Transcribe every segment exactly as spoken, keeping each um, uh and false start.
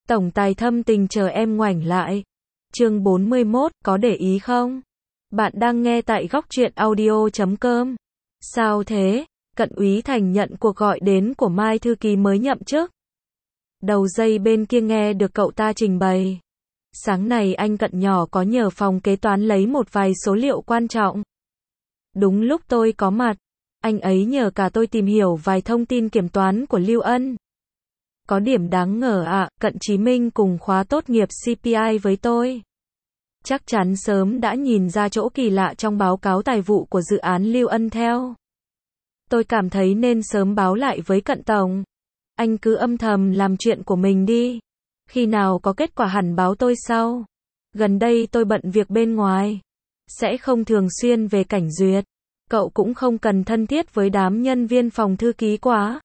Tổng tài thâm tình chờ em ngoảnh lại. Chương bốn mươi mốt, có để ý không? Bạn đang nghe tại góc truyện audio chấm com. Sao thế? Cận úy Thành nhận cuộc gọi đến của Mai thư ký mới nhậm chức. Đầu dây bên kia nghe được cậu ta trình bày. Sáng này anh Cận nhỏ có nhờ phòng kế toán lấy một vài số liệu quan trọng. Đúng lúc tôi có mặt, anh ấy nhờ cả tôi tìm hiểu vài thông tin kiểm toán của Lưu Ân. Có điểm đáng ngờ ạ, à, Cận Chí Minh cùng khóa tốt nghiệp xê pê i với tôi. Chắc chắn sớm đã nhìn ra chỗ kỳ lạ trong báo cáo tài vụ của dự án Lưu Ân theo. Tôi cảm thấy nên sớm báo lại với Cận Tổng. Anh cứ âm thầm làm chuyện của mình đi. Khi nào có kết quả hẳn báo tôi sau. Gần đây tôi bận việc bên ngoài. Sẽ không thường xuyên về cảnh duyệt. Cậu cũng không cần thân thiết với đám nhân viên phòng thư ký quá.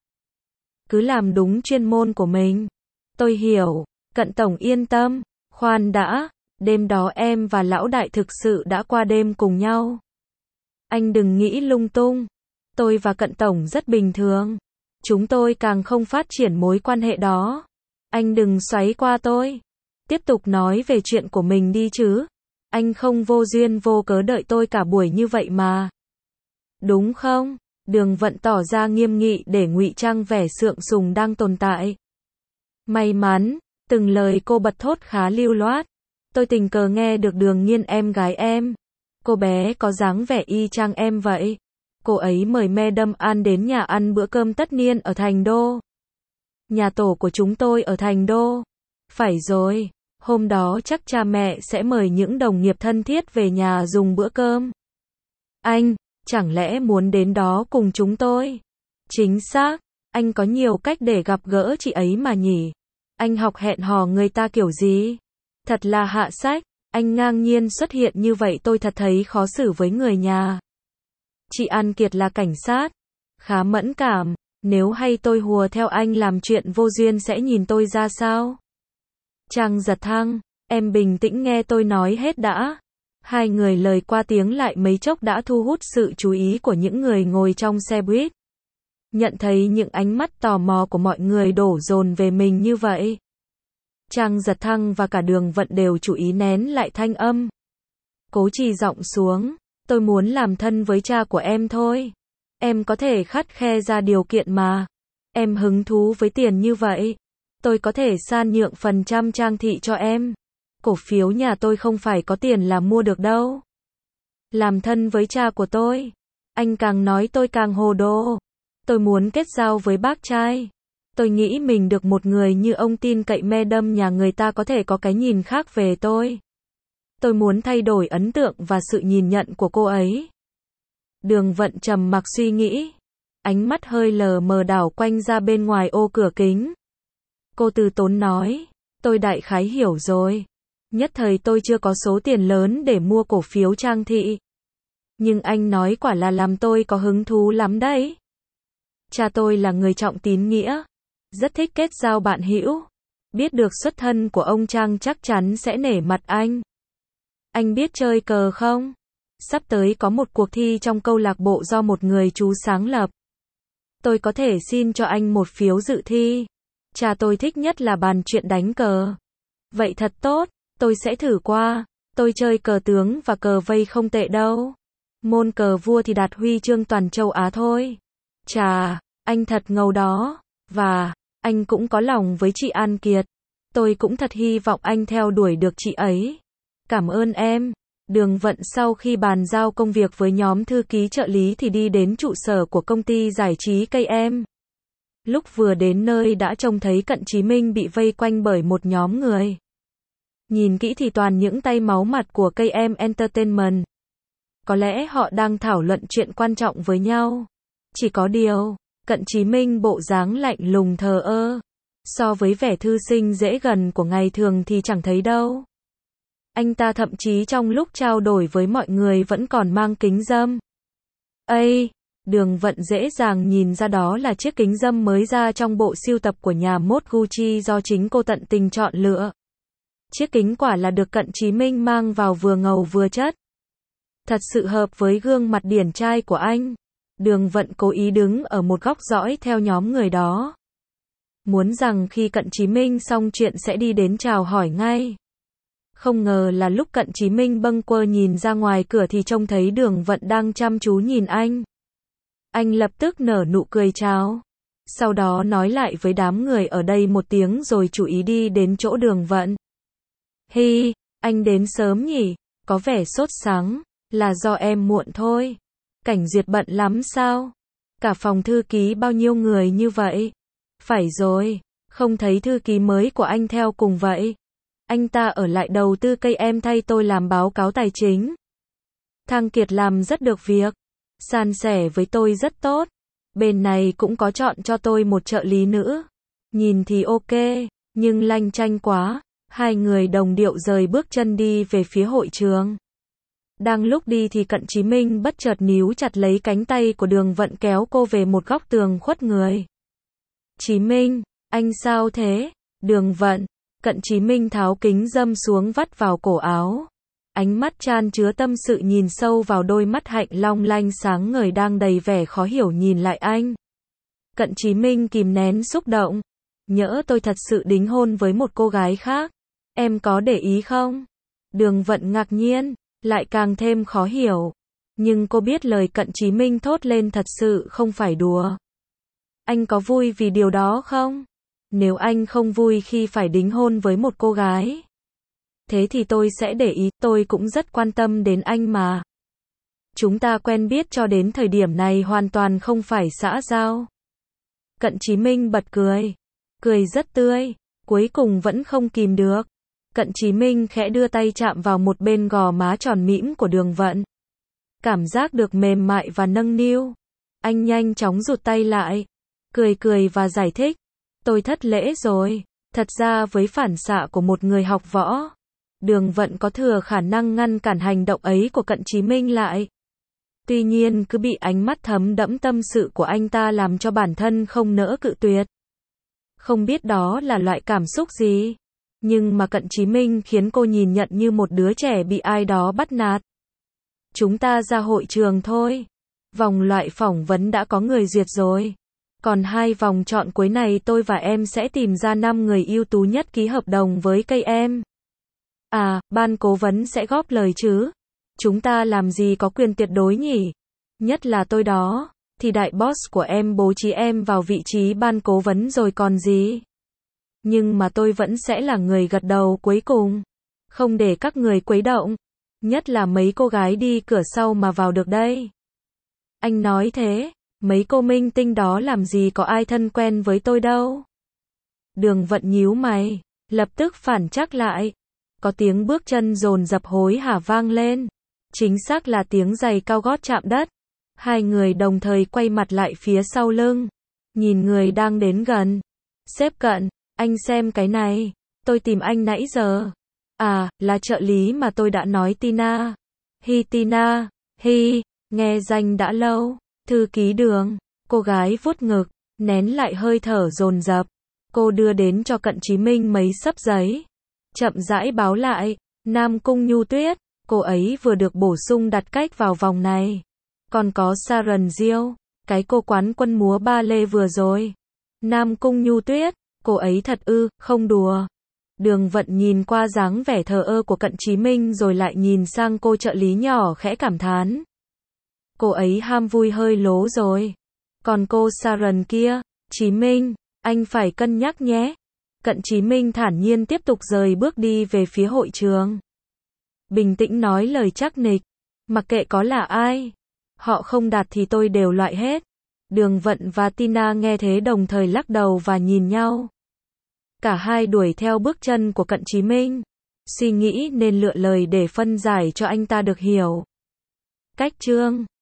Cứ làm đúng chuyên môn của mình. Tôi hiểu. Cận Tổng yên tâm. Khoan đã. Đêm đó em và lão đại thực sự đã qua đêm cùng nhau. Anh đừng nghĩ lung tung. Tôi và Cận Tổng rất bình thường. Chúng tôi càng không phát triển mối quan hệ đó. Anh đừng xoáy qua tôi. Tiếp tục nói về chuyện của mình đi chứ. Anh không vô duyên vô cớ đợi tôi cả buổi như vậy mà. Đúng không? Đường Vận tỏ ra nghiêm nghị để ngụy trang vẻ sượng sùng đang tồn tại. May mắn, từng lời cô bật thốt khá lưu loát. Tôi tình cờ nghe được Đường Nghiên em gái em. Cô bé có dáng vẻ y chang em vậy. Cô ấy mời Madam An đến nhà ăn bữa cơm tất niên ở Thành Đô. Nhà tổ của chúng tôi ở Thành Đô. Phải rồi, hôm đó chắc cha mẹ sẽ mời những đồng nghiệp thân thiết về nhà dùng bữa cơm. Anh, chẳng lẽ muốn đến đó cùng chúng tôi? Chính xác, anh có nhiều cách để gặp gỡ chị ấy mà nhỉ? Anh học hẹn hò người ta kiểu gì? Thật là hạ sách, anh ngang nhiên xuất hiện như vậy tôi thật thấy khó xử với người nhà. Chị An Kiệt là cảnh sát, khá mẫn cảm, nếu hay tôi hùa theo anh làm chuyện vô duyên sẽ nhìn tôi ra sao? Trang Giật Thăng, em bình tĩnh nghe tôi nói hết đã. Hai người lời qua tiếng lại mấy chốc đã thu hút sự chú ý của những người ngồi trong xe buýt. Nhận thấy những ánh mắt tò mò của mọi người đổ dồn về mình như vậy. Trang Giật Thăng và cả Đường Vận đều chú ý nén lại thanh âm. Cố trì giọng xuống, tôi muốn làm thân với cha của em thôi. Em có thể khắt khe ra điều kiện mà. Em hứng thú với tiền như vậy. Tôi có thể san nhượng phần trăm Trang thị cho em. Cổ phiếu nhà tôi không phải có tiền là mua được đâu. Làm thân với cha của tôi. Anh càng nói tôi càng hồ đồ. Tôi muốn kết giao với bác trai. Tôi nghĩ mình được một người như ông tin cậy Madam nhà người ta có thể có cái nhìn khác về tôi. Tôi muốn thay đổi ấn tượng và sự nhìn nhận của cô ấy. Đường Vận trầm mặc suy nghĩ. Ánh mắt hơi lờ mờ đảo quanh ra bên ngoài ô cửa kính. Cô từ tốn nói. Tôi đại khái hiểu rồi. Nhất thời tôi chưa có số tiền lớn để mua cổ phiếu Trang thị. Nhưng anh nói quả là làm tôi có hứng thú lắm đấy. Cha tôi là người trọng tín nghĩa. Rất thích kết giao bạn hữu. Biết được xuất thân của ông Trang chắc chắn sẽ nể mặt anh. Anh biết chơi cờ không? Sắp tới có một cuộc thi trong câu lạc bộ do một người chú sáng lập. Tôi có thể xin cho anh một phiếu dự thi. Cha tôi thích nhất là bàn chuyện đánh cờ. Vậy thật tốt, tôi sẽ thử qua. Tôi chơi cờ tướng và cờ vây không tệ đâu. Môn cờ vua thì đạt huy chương toàn châu Á thôi. Chà, anh thật ngầu đó. Và, anh cũng có lòng với chị An Kiệt. Tôi cũng thật hy vọng anh theo đuổi được chị ấy. Cảm ơn em. Đường Vận sau khi bàn giao công việc với nhóm thư ký trợ lý thì đi đến trụ sở của công ty giải trí ca em. Lúc vừa đến nơi đã trông thấy Cận Chí Minh bị vây quanh bởi một nhóm người. Nhìn kỹ thì toàn những tay máu mặt của ca em Entertainment. Có lẽ họ đang thảo luận chuyện quan trọng với nhau. Chỉ có điều, Cận Chí Minh bộ dáng lạnh lùng thờ ơ. So với vẻ thư sinh dễ gần của ngày thường thì chẳng thấy đâu. Anh ta thậm chí trong lúc trao đổi với mọi người vẫn còn mang kính râm. Ây, Đường Vận dễ dàng nhìn ra đó là chiếc kính râm mới ra trong bộ sưu tập của nhà mốt Gucci do chính cô tận tình chọn lựa. Chiếc kính quả là được Cận Chí Minh mang vào vừa ngầu vừa chất. Thật sự hợp với gương mặt điển trai của anh. Đường Vận cố ý đứng ở một góc dõi theo nhóm người đó. muốn rằng khi Cận Chí Minh xong chuyện sẽ đi đến chào hỏi ngay. Không ngờ là lúc Cận Chí Minh bâng quơ nhìn ra ngoài cửa thì trông thấy Đường Vận đang chăm chú nhìn anh. Anh lập tức nở nụ cười chào. Sau đó nói lại với đám người ở đây một tiếng rồi chú ý đi đến chỗ Đường Vận. Hi, anh đến sớm nhỉ, có vẻ sốt sắng, là do em muộn thôi. Cảnh Duyệt bận lắm sao? Cả phòng thư ký bao nhiêu người như vậy? Phải rồi, không thấy thư ký mới của anh theo cùng vậy. Anh ta ở lại đầu tư cây em thay tôi làm báo cáo tài chính. Thang Kiệt làm rất được việc, san sẻ với tôi rất tốt. Bên này cũng có chọn cho tôi một trợ lý nữa. Nhìn thì ok, nhưng lanh chanh quá. Hai người đồng điệu rời bước chân đi về phía hội trường. Đang lúc đi thì Cận Chí Minh bất chợt níu chặt lấy cánh tay của Đường Vận kéo cô về một góc tường khuất người. Chí Minh, anh sao thế? Đường Vận, Cận Chí Minh tháo kính râm xuống vắt vào cổ áo. Ánh mắt chan chứa tâm sự nhìn sâu vào đôi mắt hạnh long lanh sáng ngời đang đầy vẻ khó hiểu nhìn lại anh. Cận Chí Minh kìm nén xúc động. Nhỡ tôi thật sự đính hôn với một cô gái khác. Em có để ý không? Đường Vận ngạc nhiên, lại càng thêm khó hiểu. Nhưng cô biết lời Cận Chí Minh thốt lên thật sự không phải đùa. Anh có vui vì điều đó không? Nếu anh không vui khi phải đính hôn với một cô gái, thế thì tôi sẽ để ý, tôi cũng rất quan tâm đến anh mà. Chúng ta quen biết cho đến thời điểm này hoàn toàn không phải xã giao. Cận Chí Minh bật cười, cười rất tươi, cuối cùng vẫn không kìm được. Cận Chí Minh khẽ đưa tay chạm vào một bên gò má tròn mĩm của Đường Vận. Cảm giác được mềm mại và nâng niu. Anh nhanh chóng rụt tay lại, cười cười và giải thích. Tôi thất lễ rồi, thật ra với phản xạ của một người học võ, Đường Vận có thừa khả năng ngăn cản hành động ấy của Cận Chí Minh lại. Tuy nhiên cứ bị ánh mắt thấm đẫm tâm sự của anh ta làm cho bản thân không nỡ cự tuyệt. Không biết đó là loại cảm xúc gì, nhưng mà Cận Chí Minh khiến cô nhìn nhận như một đứa trẻ bị ai đó bắt nạt. Chúng ta ra hội trường thôi. Vòng loại phỏng vấn đã có người duyệt rồi. Còn hai vòng chọn cuối này tôi và em sẽ tìm ra năm người ưu tú nhất ký hợp đồng với cây em. À, ban cố vấn sẽ góp lời chứ? Chúng ta làm gì có quyền tuyệt đối nhỉ? Nhất là tôi đó, thì đại boss của em bố trí em vào vị trí ban cố vấn rồi còn gì? Nhưng mà tôi vẫn sẽ là người gật đầu cuối cùng. Không để các người quấy động. Nhất là mấy cô gái đi cửa sau mà vào được đây. Anh nói thế, mấy cô minh tinh đó làm gì có ai thân quen với tôi đâu. Đường Vận nhíu mày, lập tức phản trắc lại. Có tiếng bước chân dồn dập hối hả vang lên. Chính xác là tiếng giày cao gót chạm đất. Hai người đồng thời quay mặt lại phía sau lưng. Nhìn người đang đến gần. Sếp Cận, anh xem cái này. Tôi tìm anh nãy giờ. À, là trợ lý mà tôi đã nói Tina. Hi Tina, hi, nghe danh đã lâu. Thư ký Đường, cô gái vuốt ngực, nén lại hơi thở dồn dập. Cô đưa đến cho Cận Chí Minh mấy xấp giấy. Chậm rãi báo lại, Nam Cung Nhu Tuyết, cô ấy vừa được bổ sung đặt cách vào vòng này. Còn có Sharon Diêu, cái cô quán quân múa ba lê vừa rồi. Nam Cung Nhu Tuyết, cô ấy thật ư, không đùa. Đường Vận nhìn qua dáng vẻ thờ ơ của Cận Chí Minh rồi lại nhìn sang cô trợ lý nhỏ khẽ cảm thán. Cô ấy ham vui hơi lố rồi. Còn cô Sharon kia, Chí Minh, anh phải cân nhắc nhé. Cận Chí Minh thản nhiên tiếp tục rời bước đi về phía hội trường. Bình tĩnh nói lời chắc nịch. Mặc kệ có là ai, họ không đạt thì tôi đều loại hết. Đường Vận và Tina nghe thế đồng thời lắc đầu và nhìn nhau. Cả hai đuổi theo bước chân của Cận Chí Minh, suy nghĩ nên lựa lời để phân giải cho anh ta được hiểu. Cách chương